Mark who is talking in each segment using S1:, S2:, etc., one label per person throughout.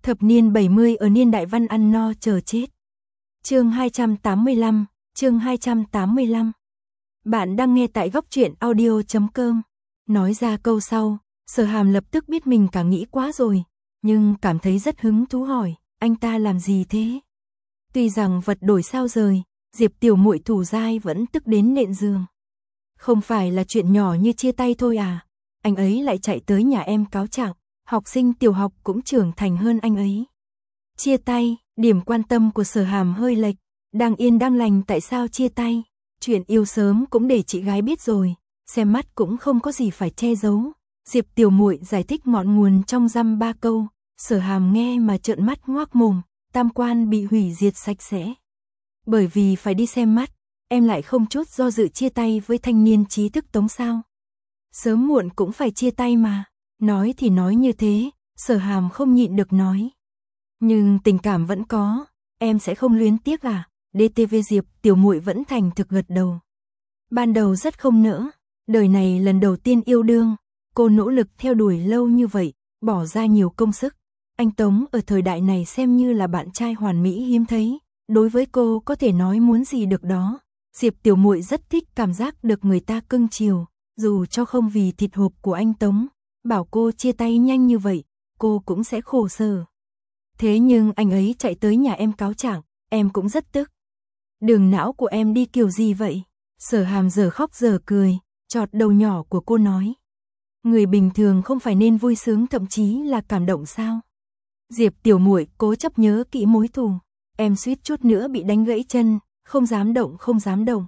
S1: Thập niên 70 ở niên đại văn ăn no chờ chết. Chương 285, chương 285. Bạn đang nghe tại góc truyện audio.com. Nói ra câu sau, Sở Hàm lập tức biết mình cả nghĩ quá rồi, nhưng cảm thấy rất hứng thú hỏi, anh ta làm gì thế? Tuy rằng vật đổi sao rời, Diệp tiểu muội thủ dai vẫn tức đến nện giường. Không phải là chuyện nhỏ như chia tay thôi à, anh ấy lại chạy tới nhà em cáo trạng, học sinh tiểu học cũng trưởng thành hơn anh ấy. Chia tay, điểm quan tâm của Sở Hàm hơi lệch, đang yên đang lành tại sao chia tay, chuyện yêu sớm cũng để chị gái biết rồi, xem mắt cũng không có gì phải che giấu. Diệp tiểu muội giải thích ngọn nguồn trong dăm ba câu, Sở Hàm nghe mà trợn mắt ngoác mồm, tam quan bị hủy diệt sạch sẽ. Bởi vì phải đi xem mắt, em lại không chút do dự chia tay với thanh niên trí thức Tống sao? Sớm muộn cũng phải chia tay mà. Nói thì nói như thế, Sở Hàm không nhịn được nói. Nhưng tình cảm vẫn có, em sẽ không luyến tiếc à? DTV Diệp tiểu muội vẫn thành thực gật đầu. Ban đầu rất không nỡ, đời này lần đầu tiên yêu đương, cô nỗ lực theo đuổi lâu như vậy, bỏ ra nhiều công sức. Anh Tống ở thời đại này xem như là bạn trai hoàn mỹ hiếm thấy, đối với cô có thể nói muốn gì được đó. Diệp tiểu muội rất thích cảm giác được người ta cưng chiều, dù cho không vì thịt hộp của anh Tống, bảo cô chia tay nhanh như vậy, cô cũng sẽ khổ sở. Thế nhưng anh ấy chạy tới nhà em cáo trạng, em cũng rất tức. Đường não của em đi kiểu gì vậy? Sở Hàm giờ khóc giờ cười, chọt đầu nhỏ của cô nói. Người bình thường không phải nên vui sướng thậm chí là cảm động sao? Diệp tiểu muội cố chấp nhớ kỹ mối thù, em suýt chút nữa bị đánh gãy chân, không dám động không dám động.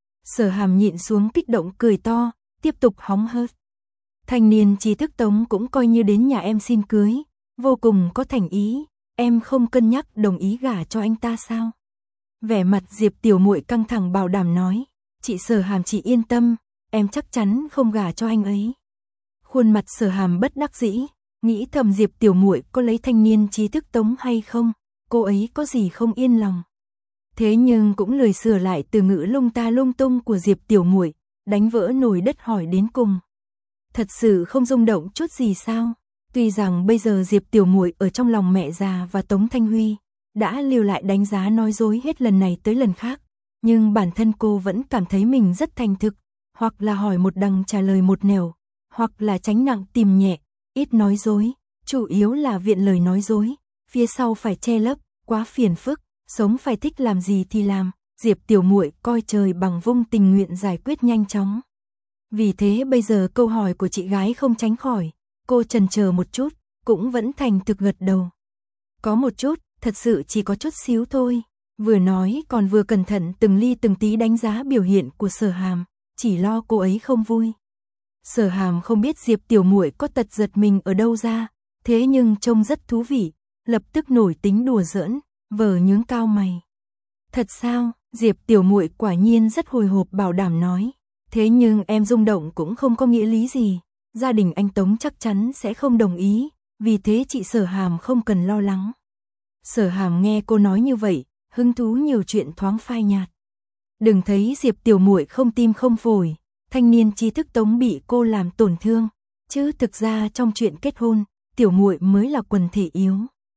S1: Sở Hàm nhịn xuống kích động cười to, tiếp tục hóng hớt. Thanh niên trí thức Tống cũng coi như đến nhà em xin cưới, vô cùng có thành ý, em không cân nhắc đồng ý gả cho anh ta sao? Vẻ mặt Diệp tiểu muội căng thẳng bảo đảm nói, chị Sở Hàm chị yên tâm, em chắc chắn không gả cho anh ấy. Khuôn mặt Sở Hàm bất đắc dĩ, nghĩ thầm Diệp tiểu muội có lấy thanh niên trí thức Tống hay không, cô ấy có gì không yên lòng. Thế nhưng cũng lười sửa lại từ ngữ lung ta lung tung của Diệp tiểu muội, đánh vỡ nồi đất hỏi đến cùng. Thật sự không rung động chút gì sao? Tuy rằng bây giờ Diệp tiểu muội ở trong lòng mẹ già và Tống Thanh Huy đã liều lại đánh giá nói dối hết lần này tới lần khác, nhưng bản thân cô vẫn cảm thấy mình rất thành thực, hoặc là hỏi một đằng trả lời một nẻo, hoặc là tránh nặng tìm nhẹ, ít nói dối, chủ yếu là viện lời nói dối, phía sau phải che lấp, quá phiền phức, sống phải thích làm gì thì làm. Diệp tiểu muội coi trời bằng vung tình nguyện giải quyết nhanh chóng. Vì thế bây giờ câu hỏi của chị gái không tránh khỏi, cô chần chờ một chút, cũng vẫn thành thực gật đầu. Có một chút, thật sự chỉ có chút xíu thôi. Vừa nói còn vừa cẩn thận từng ly từng tí đánh giá biểu hiện của Sở Hàm, chỉ lo cô ấy không vui. Sở Hàm không biết Diệp tiểu muội có tật giật mình ở đâu ra, thế nhưng trông rất thú vị, lập tức nổi tính đùa giỡn, vờ nhướng cao mày. Thật sao? Diệp tiểu muội quả nhiên rất hồi hộp bảo đảm nói. Thế nhưng em rung động cũng không có nghĩa lý gì, gia đình anh Tống chắc chắn sẽ không đồng ý, vì thế chị Sở Hàm không cần lo lắng. Sở Hàm nghe cô nói như vậy, hứng thú nhiều chuyện thoáng phai nhạt. Đừng thấy Diệp tiểu muội không tim không phổi, thanh niên trí thức Tống bị cô làm tổn thương, chứ thực ra trong chuyện kết hôn, tiểu muội mới là quần thể yếu.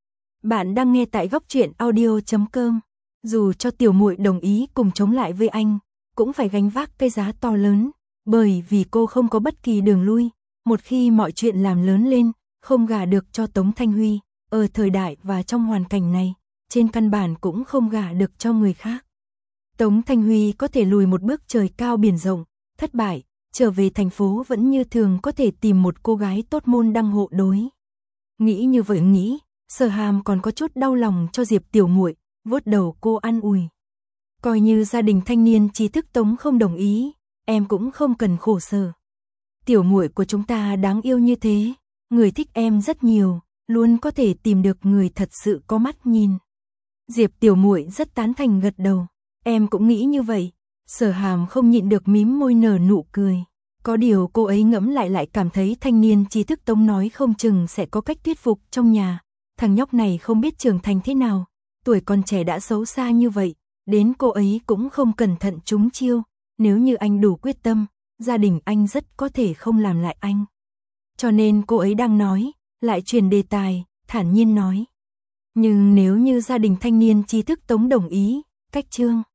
S1: Bạn đang nghe tại góc truyện audio.com. Dù cho tiểu muội đồng ý cùng chống lại với anh, cũng phải gánh vác cái giá to lớn, bởi vì cô không có bất kỳ đường lui, một khi mọi chuyện làm lớn lên, không gả được cho Tống Thanh Huy, ở thời đại và trong hoàn cảnh này, trên căn bản cũng không gả được cho người khác. Tống Thanh Huy có thể lùi một bước trời cao biển rộng, thất bại, trở về thành phố vẫn như thường có thể tìm một cô gái tốt môn đăng hộ đối. Nghĩ như vậy nghĩ, Sở Hàm còn có chút đau lòng cho Diệp tiểu muội, vuốt đầu cô an ủi. Coi như gia đình thanh niên trí thức Tống không đồng ý, em cũng không cần khổ sở. Tiểu muội của chúng ta đáng yêu như thế, người thích em rất nhiều, luôn có thể tìm được người thật sự có mắt nhìn. Diệp tiểu muội rất tán thành gật đầu, em cũng nghĩ như vậy. Sở Hàm không nhịn được mím môi nở nụ cười. Có điều cô ấy ngẫm lại cảm thấy thanh niên trí thức Tống nói không chừng sẽ có cách thuyết phục trong nhà. Thằng nhóc này không biết trưởng thành thế nào, tuổi còn trẻ đã xấu xa như vậy, đến cô ấy cũng không cẩn thận trúng chiêu, nếu như anh đủ quyết tâm, gia đình anh rất có thể không làm lại anh. Cho nên cô ấy đang nói, lại chuyển đề tài, thản nhiên nói, Nhưng nếu như gia đình thanh niên trí thức Tống đồng ý, cách Trương